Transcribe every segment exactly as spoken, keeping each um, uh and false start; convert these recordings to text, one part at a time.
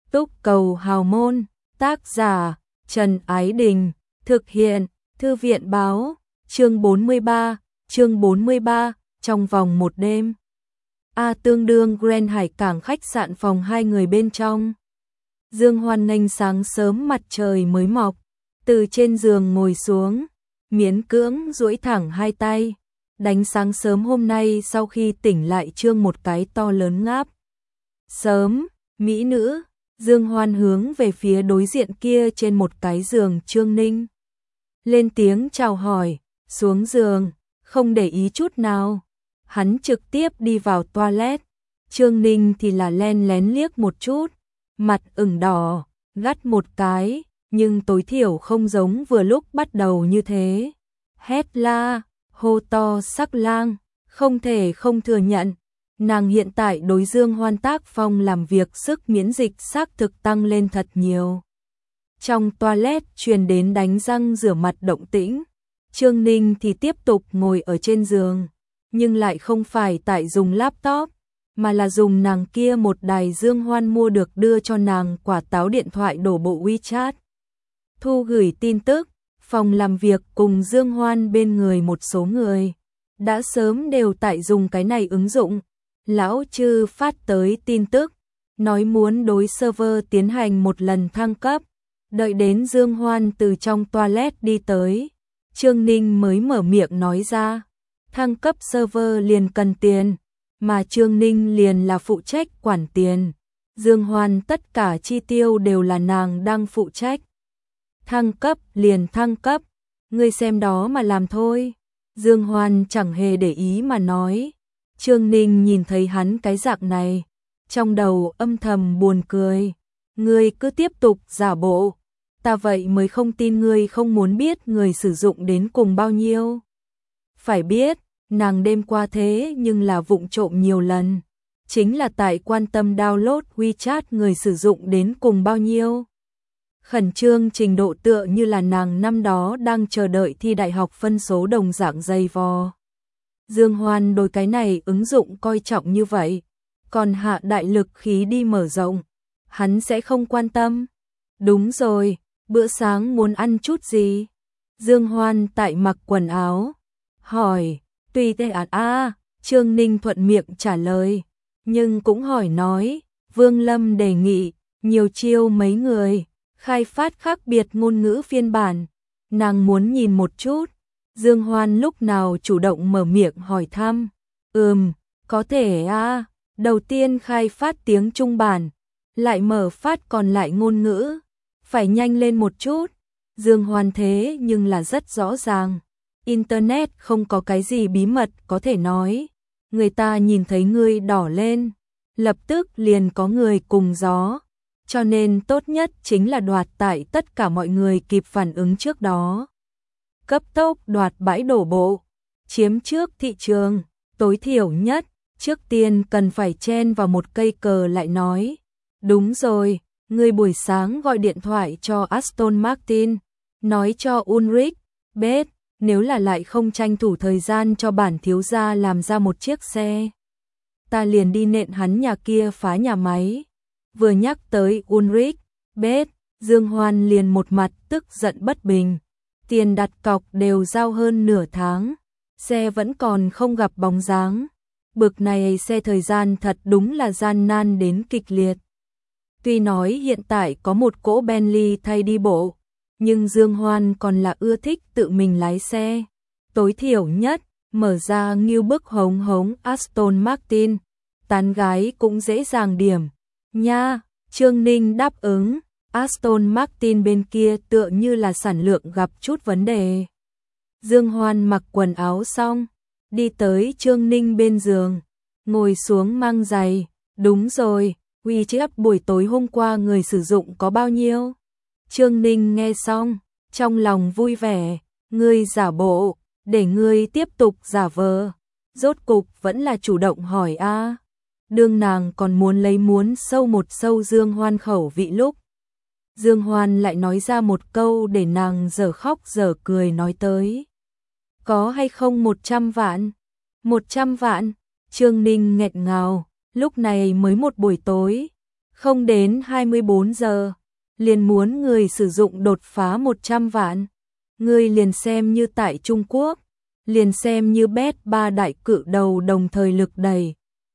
Túc cầu hào môn, tác giả, Trần Ái Đình, thực hiện, Thư viện báo, chương bốn mươi ba, chương bốn mươi ba, trong vòng một đêm. A tương đương Grand Hải Cảng khách sạn phòng hai người bên trong. Dương hoan nghênh sáng sớm mặt trời mới mọc, từ trên giường ngồi xuống, miễn cưỡng duỗi thẳng hai tay. Đánh sáng sớm hôm nay sau khi tỉnh lại trương một cái to lớn ngáp. Sớm, mỹ nữ, Dương Hoan hướng về phía đối diện kia trên một cái giường Trương Ninh. Lên tiếng chào hỏi, xuống giường, không để ý chút nào. Hắn trực tiếp đi vào toilet. Trương Ninh thì là len lén liếc một chút, mặt ửng đỏ, gắt một cái, nhưng tối thiểu không giống vừa lúc bắt đầu như thế. Hét la, hô to sắc lang, không thể không thừa nhận. Nàng hiện tại đối Dương Hoan tác phong làm việc sức miễn dịch xác thực tăng lên thật nhiều. Trong toilet truyền đến đánh răng rửa mặt động tĩnh. Trương Ninh thì tiếp tục ngồi ở trên giường, nhưng lại không phải tại dùng laptop, mà là dùng nàng kia một đài Dương Hoan mua được đưa cho nàng quả táo điện thoại đổ bộ WeChat. Thu gửi tin tức, phòng làm việc cùng Dương Hoan bên người một số người đã sớm đều tại dùng cái này ứng dụng. Lão Trư phát tới tin tức, nói muốn đối server tiến hành một lần thăng cấp. Đợi đến Dương Hoan từ trong toilet đi tới, Trương Ninh mới mở miệng nói ra, thăng cấp server liền cần tiền, mà Trương Ninh liền là phụ trách quản tiền. Dương Hoan tất cả chi tiêu đều là nàng đang phụ trách. Thăng cấp liền thăng cấp, ngươi xem đó mà làm thôi. Dương Hoan chẳng hề để ý mà nói. Trương Ninh nhìn thấy hắn cái dạng này, trong đầu âm thầm buồn cười. Ngươi cứ tiếp tục giả bộ, ta vậy mới không tin ngươi không muốn biết người sử dụng đến cùng bao nhiêu. Phải biết, nàng đêm qua thế nhưng là vụng trộm nhiều lần, chính là tại quan tâm download WeChat người sử dụng đến cùng bao nhiêu. Khẩn trương trình độ tựa như là nàng năm đó đang chờ đợi thi đại học phân số đồng dạng dày vò. Dương Hoan đối cái này ứng dụng coi trọng như vậy, còn hạ đại lực khí đi mở rộng, hắn sẽ không quan tâm. Đúng rồi, bữa sáng muốn ăn chút gì? Dương Hoan tại mặc quần áo, hỏi, tùy tệ ạt a, Trương Ninh thuận miệng trả lời, nhưng cũng hỏi nói, Vương Lâm đề nghị, nhiều chiêu mấy người, khai phát khác biệt ngôn ngữ phiên bản, nàng muốn nhìn một chút. Dương Hoan lúc nào chủ động mở miệng hỏi thăm, ừm, có thể a, đầu tiên khai phát tiếng Trung bản, lại mở phát còn lại ngôn ngữ, phải nhanh lên một chút. Dương Hoan thế nhưng là rất rõ ràng, Internet không có cái gì bí mật có thể nói, người ta nhìn thấy ngươi đỏ lên, lập tức liền có người cùng gió, cho nên tốt nhất chính là đoạt tại tất cả mọi người kịp phản ứng trước đó. Cấp tốc đoạt bãi đổ bộ, chiếm trước thị trường, tối thiểu nhất, trước tiên cần phải chen vào một cây cờ lại nói. Đúng rồi, ngươi buổi sáng gọi điện thoại cho Aston Martin, nói cho Ulrich, biết, nếu là lại không tranh thủ thời gian cho bản thiếu gia làm ra một chiếc xe, ta liền đi nện hắn nhà kia phá nhà máy. Vừa nhắc tới Ulrich, biết, Dương Hoan liền một mặt tức giận bất bình. Tiền đặt cọc đều giao hơn nửa tháng, xe vẫn còn không gặp bóng dáng. Bực này xe thời gian thật đúng là gian nan đến kịch liệt. Tuy nói hiện tại có một cỗ Bentley thay đi bộ, nhưng Dương Hoan còn là ưa thích tự mình lái xe. Tối thiểu nhất, mở ra nghiêu bức hống hống Aston Martin, tán gái cũng dễ dàng điểm. Nha, Trương Ninh đáp ứng. Aston Martin bên kia tựa như là sản lượng gặp chút vấn đề. Dương Hoan mặc quần áo xong, đi tới Trương Ninh bên giường, ngồi xuống mang giày. Đúng rồi, WeChat buổi tối hôm qua người sử dụng có bao nhiêu? Trương Ninh nghe xong, trong lòng vui vẻ, ngươi giả bộ, để ngươi tiếp tục giả vờ. Rốt cục vẫn là chủ động hỏi a. Đương nàng còn muốn lấy muốn sâu một sâu Dương Hoan khẩu vị lúc, Dương Hoan lại nói ra một câu để nàng dở khóc dở cười nói tới. Có hay không một trăm vạn? Một trăm vạn? Trương Ninh nghẹn ngào, lúc này mới một buổi tối. Không đến hai mươi bốn giờ, liền muốn người sử dụng đột phá một trăm vạn. Người liền xem như tại Trung Quốc, liền xem như bet ba đại cự đầu đồng thời lực đẩy,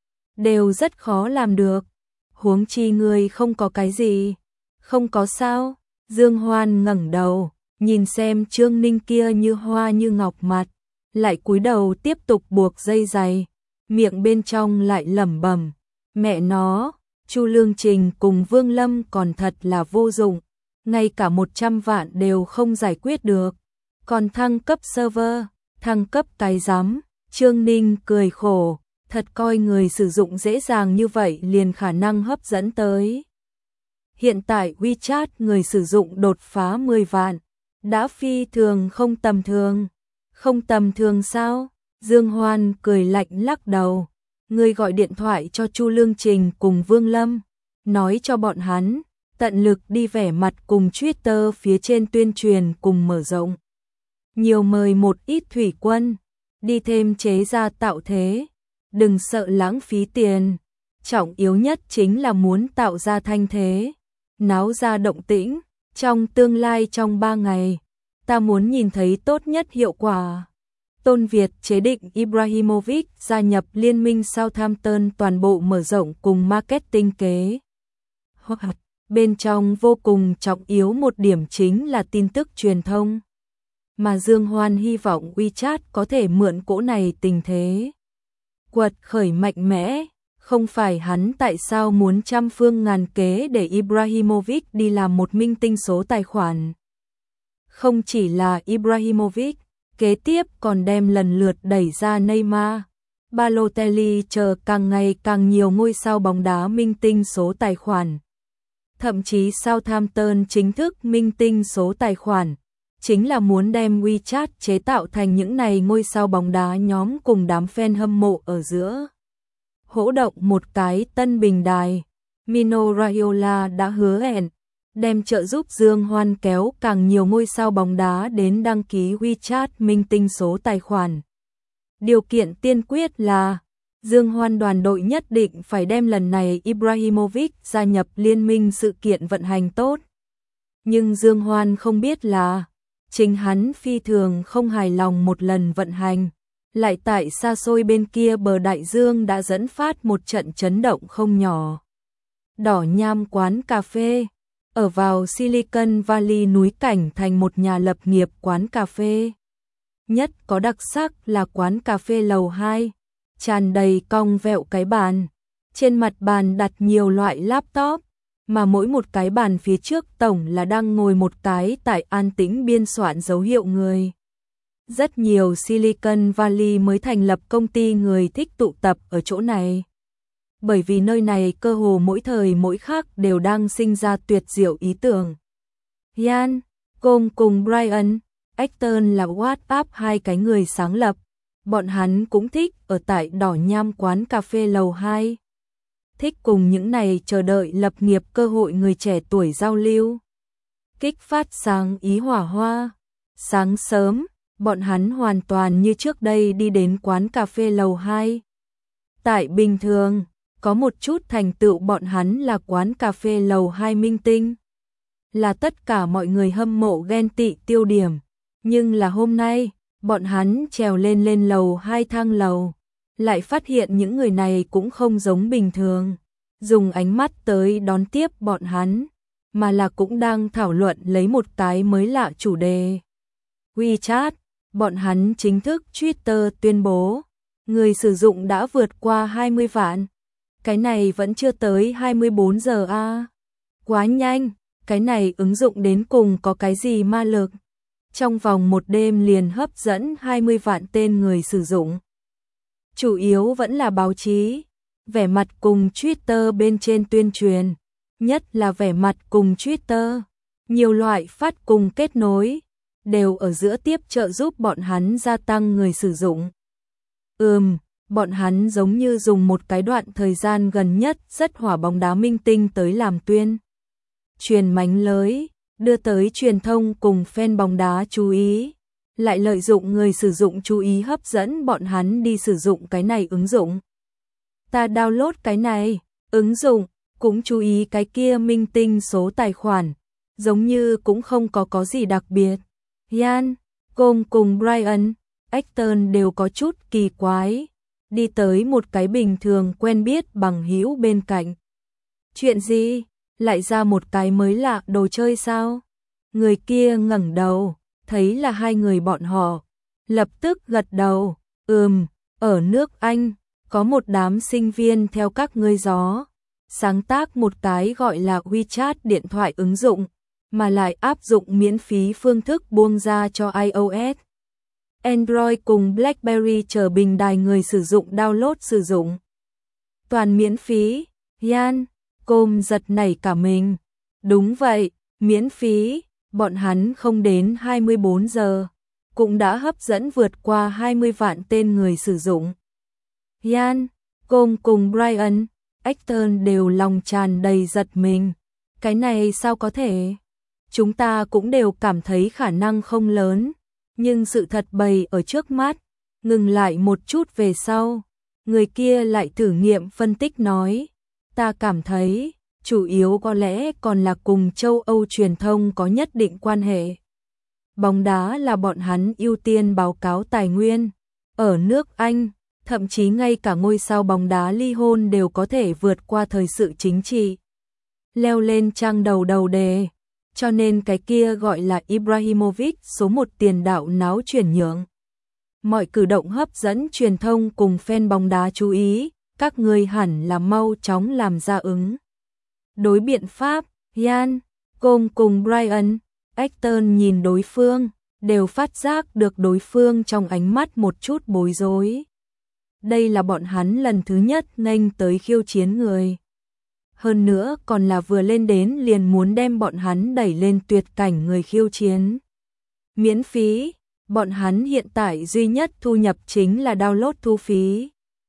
đều rất khó làm được. Huống chi người không có cái gì. Không có sao. Dương Hoan ngẩng đầu, nhìn xem Trương Ninh kia như hoa như ngọc mặt, lại cúi đầu tiếp tục buộc dây giày, miệng bên trong lại lẩm bẩm, mẹ nó, Chu Lương Trình cùng Vương Lâm còn thật là vô dụng, ngay cả một trăm vạn đều không giải quyết được, còn thăng cấp server, thăng cấp cái rắm. Trương Ninh cười khổ, thật coi người sử dụng dễ dàng như vậy liền khả năng hấp dẫn tới. Hiện tại WeChat người sử dụng đột phá mười vạn, đã phi thường không tầm thường. Không tầm thường sao? Dương Hoan cười lạnh lắc đầu. Người gọi điện thoại cho Chu Lương Trình cùng Vương Lâm, nói cho bọn hắn, tận lực đi vẻ mặt cùng Twitter phía trên tuyên truyền cùng mở rộng. Nhiều mời một ít thủy quân, đi thêm chế ra tạo thế, đừng sợ lãng phí tiền. Trọng yếu nhất chính là muốn tạo ra thanh thế, náo ra động tĩnh. Trong tương lai trong ba ngày, ta muốn nhìn thấy tốt nhất hiệu quả. Tôn Việt chế định Ibrahimovic gia nhập liên minh Southampton toàn bộ mở rộng cùng marketing kế. Hoặc bên trong vô cùng trọng yếu một điểm chính là tin tức truyền thông. Mà Dương Hoan hy vọng WeChat có thể mượn cỗ này tình thế. Quật khởi mạnh mẽ, không phải hắn tại sao muốn trăm phương ngàn kế để Ibrahimovic đi làm một minh tinh số tài khoản. Không chỉ là Ibrahimovic, kế tiếp còn đem lần lượt đẩy ra Neymar, Balotelli chờ càng ngày càng nhiều ngôi sao bóng đá minh tinh số tài khoản. Thậm chí Southampton chính thức minh tinh số tài khoản, chính là muốn đem WeChat chế tạo thành những này ngôi sao bóng đá nhóm cùng đám fan hâm mộ ở giữa. Hỗ động một cái tân bình đài, Mino Raiola đã hứa hẹn, đem trợ giúp Dương Hoan kéo càng nhiều ngôi sao bóng đá đến đăng ký WeChat minh tinh số tài khoản. Điều kiện tiên quyết là, Dương Hoan đoàn đội nhất định phải đem lần này Ibrahimovic gia nhập liên minh sự kiện vận hành tốt. Nhưng Dương Hoan không biết là, chính hắn phi thường không hài lòng một lần vận hành, lại tại xa xôi bên kia bờ đại dương đã dẫn phát một trận chấn động không nhỏ. Đỏ Nham quán cà phê, ở vào Silicon Valley núi cảnh thành một nhà lập nghiệp quán cà phê. Nhất có đặc sắc là quán cà phê lầu hai, tràn đầy cong vẹo cái bàn. Trên mặt bàn đặt nhiều loại laptop, mà mỗi một cái bàn phía trước tổng là đang ngồi một cái tại an tĩnh biên soạn dấu hiệu người. Rất nhiều Silicon Valley mới thành lập công ty người thích tụ tập ở chỗ này. Bởi vì nơi này cơ hồ mỗi thời mỗi khắc đều đang sinh ra tuyệt diệu ý tưởng. Ian, Công cùng Brian, Acton là WhatsApp hai cái người sáng lập. Bọn hắn cũng thích ở tại Đỏ Nham quán cà phê lầu hai. Thích cùng những này chờ đợi lập nghiệp cơ hội người trẻ tuổi giao lưu. Kích phát sáng ý hỏa hoa. Sáng sớm, bọn hắn hoàn toàn như trước đây đi đến quán cà phê lầu hai. Tại bình thường, có một chút thành tựu bọn hắn là quán cà phê lầu hai minh tinh. Là tất cả mọi người hâm mộ ghen tị tiêu điểm. Nhưng là hôm nay, bọn hắn trèo lên lên lầu hai thang lầu. Lại phát hiện những người này cũng không giống bình thường. Dùng ánh mắt tới đón tiếp bọn hắn. Mà là cũng đang thảo luận lấy một cái mới lạ chủ đề. WeChat, bọn hắn chính thức Twitter tuyên bố. Người sử dụng đã vượt qua hai mươi vạn. Cái này vẫn chưa tới hai mươi bốn giờ a à. Quá nhanh, cái này ứng dụng đến cùng có cái gì ma lực. Trong vòng một đêm liền hấp dẫn hai mươi vạn tên người sử dụng. Chủ yếu vẫn là báo chí, vẻ mặt cùng Twitter bên trên tuyên truyền, nhất là vẻ mặt cùng Twitter, nhiều loại phát cùng kết nối, đều ở giữa tiếp trợ giúp bọn hắn gia tăng người sử dụng. Ừm, bọn hắn giống như dùng một cái đoạn thời gian gần nhất rất hỏa bóng đá minh tinh tới làm tuyên truyền mánh lới, đưa tới truyền thông cùng fan bóng đá chú ý, lại lợi dụng người sử dụng chú ý hấp dẫn bọn hắn đi sử dụng cái này ứng dụng. Ta download cái này, ứng dụng, cũng chú ý cái kia minh tinh số tài khoản, giống như cũng không có có gì đặc biệt. Ian, Gom cùng Brian, Acton đều có chút kỳ quái, đi tới một cái bình thường quen biết bằng hữu bên cạnh. Chuyện gì? Lại ra một cái mới lạ đồ chơi sao? Người kia ngẩng đầu, thấy là hai người bọn họ, lập tức gật đầu, ừm, ở nước Anh, có một đám sinh viên theo các ngươi gió, sáng tác một cái gọi là WeChat điện thoại ứng dụng, mà lại áp dụng miễn phí phương thức buông ra cho iOS, Android cùng BlackBerry chờ bình đài người sử dụng download sử dụng. Toàn miễn phí, Ian, Gom giật nảy cả mình. Đúng vậy, miễn phí, bọn hắn không đến hai mươi bốn giờ, cũng đã hấp dẫn vượt qua hai mươi vạn tên người sử dụng. Ian, Gom cùng Brian, Acton đều lòng tràn đầy giật mình. Cái này sao có thể? Chúng ta cũng đều cảm thấy khả năng không lớn, nhưng sự thật bày ở trước mắt. Ngừng lại một chút về sau, người kia lại thử nghiệm phân tích nói, ta cảm thấy, chủ yếu có lẽ còn là cùng châu Âu truyền thông có nhất định quan hệ. Bóng đá là bọn hắn ưu tiên báo cáo tài nguyên. Ở nước Anh, thậm chí ngay cả ngôi sao bóng đá ly hôn đều có thể vượt qua thời sự chính trị, leo lên trang đầu đầu đề. Cho nên cái kia gọi là Ibrahimovic số một tiền đạo náo chuyển nhượng. Mọi cử động hấp dẫn truyền thông cùng fan bóng đá chú ý, các người hẳn là mau chóng làm ra ứng đối biện pháp. Ian, Gom cùng Brian, Acton nhìn đối phương, đều phát giác được đối phương trong ánh mắt một chút bối rối. Đây là bọn hắn lần thứ nhất nghênh tới khiêu chiến người. Hơn nữa còn là vừa lên đến liền muốn đem bọn hắn đẩy lên tuyệt cảnh người khiêu chiến. Miễn phí, bọn hắn hiện tại duy nhất thu nhập chính là download thu phí.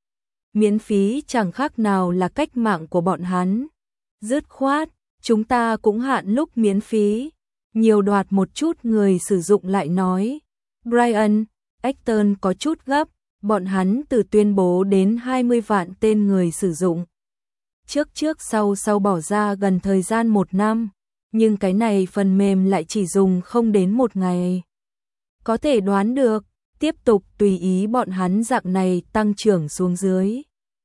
Miễn phí chẳng khác nào là cách mạng của bọn hắn. Dứt khoát, chúng ta cũng hạn lúc miễn phí. Nhiều đoạt một chút người sử dụng lại nói. Brian, Acton có chút gấp, bọn hắn từ tuyên bố đến hai mươi vạn tên người sử dụng. Trước trước sau sau bỏ ra gần thời gian một năm, nhưng cái này phần mềm lại chỉ dùng không đến một ngày. Có thể đoán được, tiếp tục tùy ý bọn hắn dạng này tăng trưởng xuống dưới.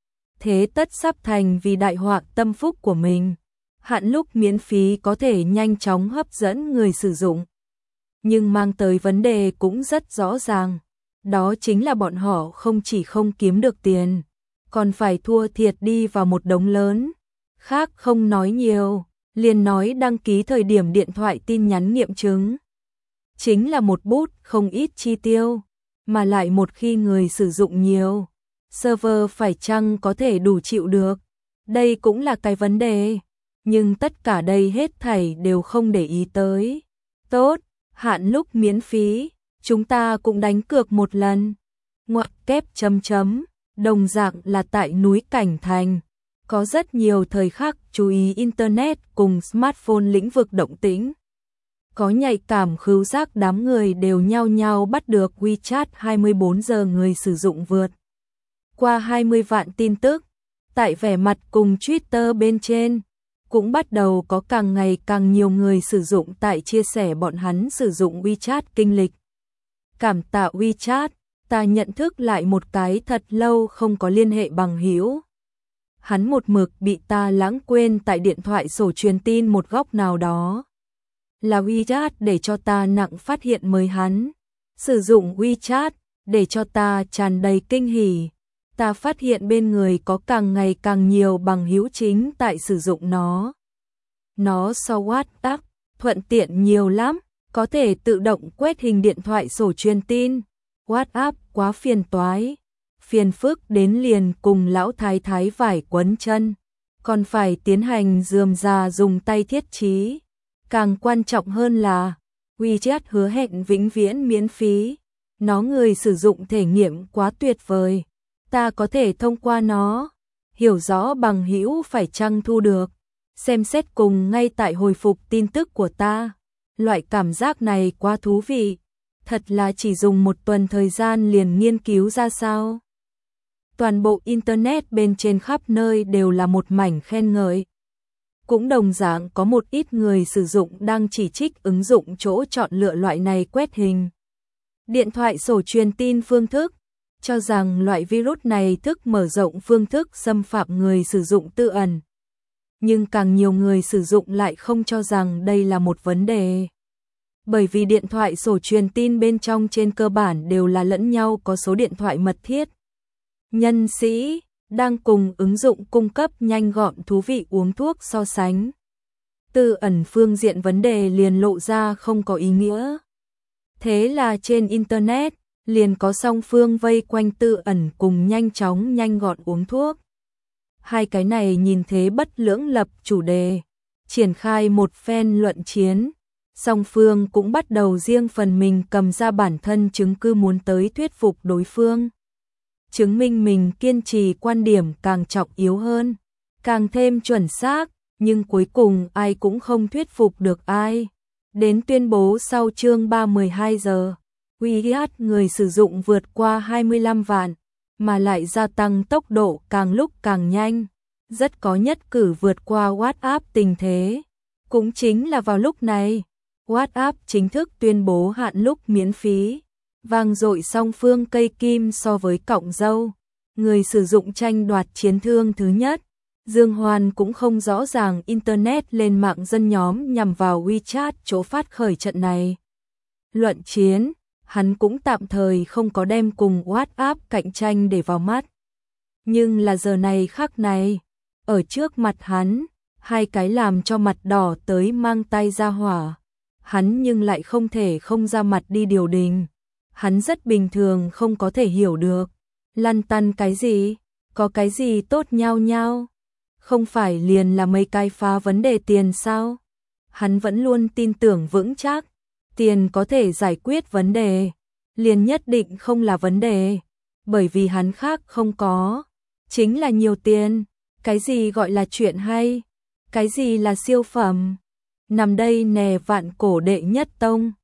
Thế tất sắp thành vì đại họa tâm phúc của mình. Hạn lúc miễn phí có thể nhanh chóng hấp dẫn người sử dụng. Nhưng mang tới vấn đề cũng rất rõ ràng. Đó chính là bọn họ không chỉ không kiếm được tiền, còn phải thua thiệt đi vào một đống lớn. Khác không nói nhiều, liền nói đăng ký thời điểm điện thoại tin nhắn nghiệm chứng. Chính là một bút không ít chi tiêu, mà lại một khi người sử dụng nhiều, server phải chăng có thể đủ chịu được. Đây cũng là cái vấn đề, nhưng tất cả đây hết thảy đều không để ý tới. Tốt, hạn lúc miễn phí, chúng ta cũng đánh cược một lần. Ngoặc kép chấm chấm, đồng dạng là tại núi Cảnh Thành. Có rất nhiều thời khắc chú ý Internet cùng smartphone lĩnh vực động tĩnh. Có nhạy cảm khứu giác đám người đều nhao nhao bắt được WeChat hai mươi bốn giờ người sử dụng vượt qua hai mươi vạn tin tức. Tại vẻ mặt cùng Twitter bên trên, cũng bắt đầu có càng ngày càng nhiều người sử dụng tại chia sẻ bọn hắn sử dụng WeChat kinh lịch. Cảm tạ WeChat, ta nhận thức lại một cái thật lâu không có liên hệ bằng hữu. Hắn một mực bị ta lãng quên tại điện thoại sổ truyền tin một góc nào đó. Là WeChat để cho ta nặng phát hiện mới hắn. Sử dụng WeChat để cho ta tràn đầy kinh hỉ. Ta phát hiện bên người có càng ngày càng nhiều bằng hữu chính tại sử dụng nó. Nó so WhatsApp thuận tiện nhiều lắm, có thể tự động quét hình điện thoại sổ truyền tin. WhatsApp quá phiền toái, phiền phức đến liền cùng lão thái thái vải quấn chân, còn phải tiến hành rườm rà dùng tay thiết trí. Càng quan trọng hơn là WeChat hứa hẹn vĩnh viễn miễn phí, nó người sử dụng thể nghiệm quá tuyệt vời. Ta có thể thông qua nó hiểu rõ bằng hữu phải chăng thu được, xem xét cùng ngay tại hồi phục tin tức của ta. Loại cảm giác này quá thú vị, thật là chỉ dùng một tuần thời gian liền nghiên cứu ra sao. Toàn bộ Internet bên trên khắp nơi đều là một mảnh khen ngợi. Cũng đồng dạng có một ít người sử dụng đang chỉ trích ứng dụng chỗ chọn lựa loại này quét hình điện thoại sổ truyền tin phương thức, cho rằng loại virus này thức mở rộng phương thức xâm phạm người sử dụng tư ẩn. Nhưng càng nhiều người sử dụng lại không cho rằng đây là một vấn đề. Bởi vì điện thoại sổ truyền tin bên trong trên cơ bản đều là lẫn nhau có số điện thoại mật thiết. Nhân sĩ đang cùng ứng dụng cung cấp nhanh gọn thú vị uống thuốc so sánh. Tư ẩn phương diện vấn đề liền lộ ra không có ý nghĩa. Thế là trên Internet, liền có song phương vây quanh tư ẩn cùng nhanh chóng nhanh gọn uống thuốc. Hai cái này nhìn thế bất lưỡng lập chủ đề, triển khai một phen luận chiến. Song phương cũng bắt đầu riêng phần mình cầm ra bản thân chứng cứ muốn tới thuyết phục đối phương. Chứng minh mình kiên trì quan điểm càng trọng yếu hơn, càng thêm chuẩn xác, nhưng cuối cùng ai cũng không thuyết phục được ai. Đến tuyên bố sau chương ba mươi hai giờ, uy hiếp người sử dụng vượt qua hai mươi lăm vạn, mà lại gia tăng tốc độ càng lúc càng nhanh, rất có nhất cử vượt qua WhatsApp tình thế. Cũng chính là vào lúc này, WhatsApp chính thức tuyên bố hạn lúc miễn phí, vang dội song phương cây kim so với cọng dâu, người sử dụng tranh đoạt chiến thương thứ nhất. Dương Hoan cũng không rõ ràng Internet lên mạng dân nhóm nhằm vào WeChat chỗ phát khởi trận này. Luận chiến, hắn cũng tạm thời không có đem cùng WhatsApp cạnh tranh để vào mắt. Nhưng là giờ này khắc này, ở trước mặt hắn, hai cái làm cho mặt đỏ tới mang tay ra hỏa. Hắn nhưng lại không thể không ra mặt đi điều đình. Hắn rất bình thường không có thể hiểu được. Lăn tăn cái gì? Có cái gì tốt nhau nhau? Không phải liền là mấy cái phá vấn đề tiền sao? Hắn vẫn luôn tin tưởng vững chắc. Tiền có thể giải quyết vấn đề. Liền nhất định không là vấn đề. Bởi vì hắn khác không có. Chính là nhiều tiền. Cái gì gọi là chuyện hay? Cái gì là siêu phẩm? Nằm đây nè vạn cổ đệ nhất tông.